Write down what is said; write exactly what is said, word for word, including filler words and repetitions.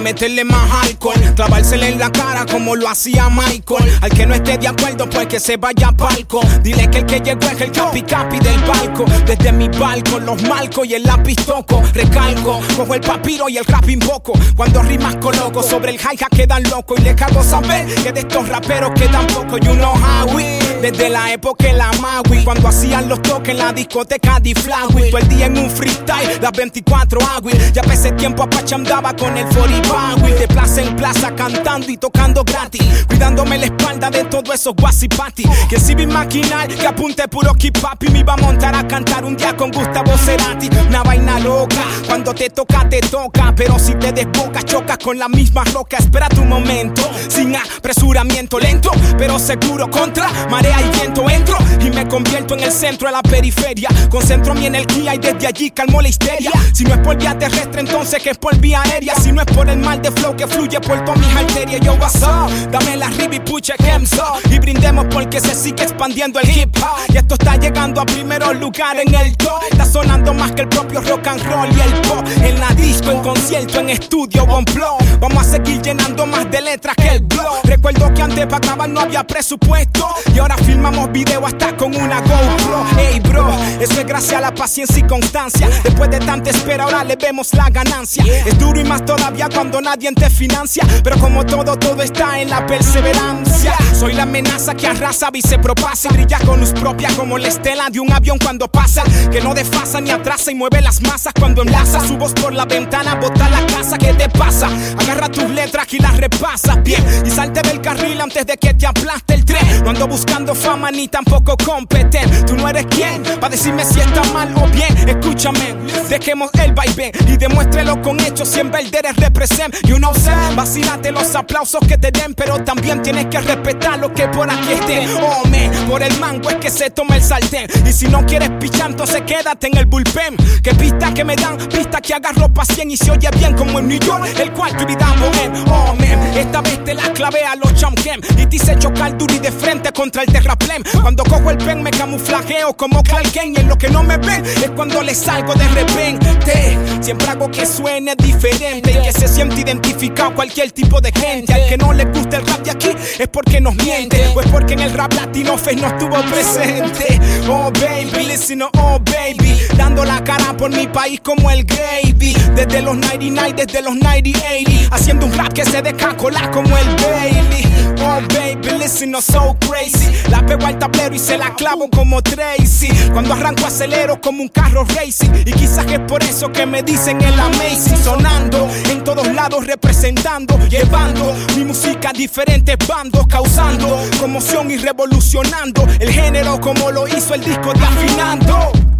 meterle más alcohol, clavársele en la cara como lo hacía Michael. Al que no esté de acuerdo pues que se vaya a palco. Dile que el que llegó es el capi capi del palco. Desde mi balco los marcos y el lápiz toco. Recalco, cojo el papiro y el rap invoco. Cuando rimas coloco sobre el hi-hat quedan locos. Y les cago saber que de estos raperos quedan pocos. You know how we, desde la época de la Maui, cuando hacían los toques en la discoteca de Flagui. Todo el día en un freestyle, las veinticuatro agui. Ya para ese tiempo Apache andaba con el cuarenta bagui. De plaza en plaza cantando y tocando gratis, cuidándome la espalda de todos esos guasipati. Que si vi maquinar, que apunte puro keep up. Y me iba a montar a cantar un día con Gustavo Cerati. Una vaina loca, cuando te toca, te toca. Pero si te desbocas, chocas con la misma roca. Espera tu momento, sin apresuramiento, lento pero seguro, contra marea y viento. Entro y me convierto en el centro de la periferia. Concentro mi energía y desde allí calmo la histeria. Si no es por vía terrestre, entonces que es por vía aérea. Si no es por el mal de flow que fluye por todas mis arterias. Yo what's up, dame la rib y puche Kemso. Y brindemos porque se sigue expandiendo el hip hop. Y esto está llegando a primeros lugares en el top. Está sonando más que el propio rock and roll y el pop. En la disco, en concierto, en estudio, on flow. Vamos a seguir llenando más de letras que el blog. Recuerdo que antes para grabar no había presupuesto. Y ahora filmamos video hasta con una GoPro. Ey bro, eso es gracias a la paciencia y constancia. Después de tanta espera ahora le vemos la ganancia. Es duro y más todavía cuando nadie te financia. Pero como todo, todo está en la perseverancia. Soy la amenaza que arrasa y se propasa. Y brilla con luz propia como la estela de un avión cuando pasa. Que no desfasa ni atrasa y mueve las masas cuando enlaza. Su voz por la ventana, bota la casa. ¿Qué te pasa? Agarra tus letras y las repasas bien. Y salte del carril antes de que te aplaste el tren. No ando buscando fama ni tampoco competente. Tú no eres quien para decirme si está mal o bien. Escúchame, dejemos el vaivén y demuéstrelo con hechos. Si en verdad eres represent, you know sé. Vacílate los aplausos que te den, pero también tienes que respetar lo que por aquí esté. Oh man, por el mango es que se toma el sartén. Y si no quieres pichar, entonces quédate en el bullpen. Que pista que me dan, pista que agarro pa' cien. Y se oye bien como en New York, el cual tu vida bohem. Oh man, esta vez te la clavé a los chamkem. Y te hice chocar duro y de frente contra el terraplén. Cuando cojo el pen me camuflajeo como Clark Kent. Y en lo que no me ven es cuando le salgo de repente. Siempre hago que suene diferente y que se siente identificado cualquier tipo de gente. Al que no le gusta el rap de aquí es porque nos miente, o es porque en el rap latino Face no estuvo presente. Oh baby, listen, oh baby, dando la cara por mi país como el gravy. Desde los noventa y nueve, desde los noventa, ochenta, haciendo un rap que se deja colar como el Bailey. Oh baby, listen, no so crazy. La pego al tablero y se la clavo como Tracy. Cuando arranco acelero como un carro racing. Y quizás es por eso que me dicen el amazing. Sonando en todos lados, representando, llevando mi música a diferentes bandos, causando conmoción y revolucionando el género como lo hizo el disco de Afinando.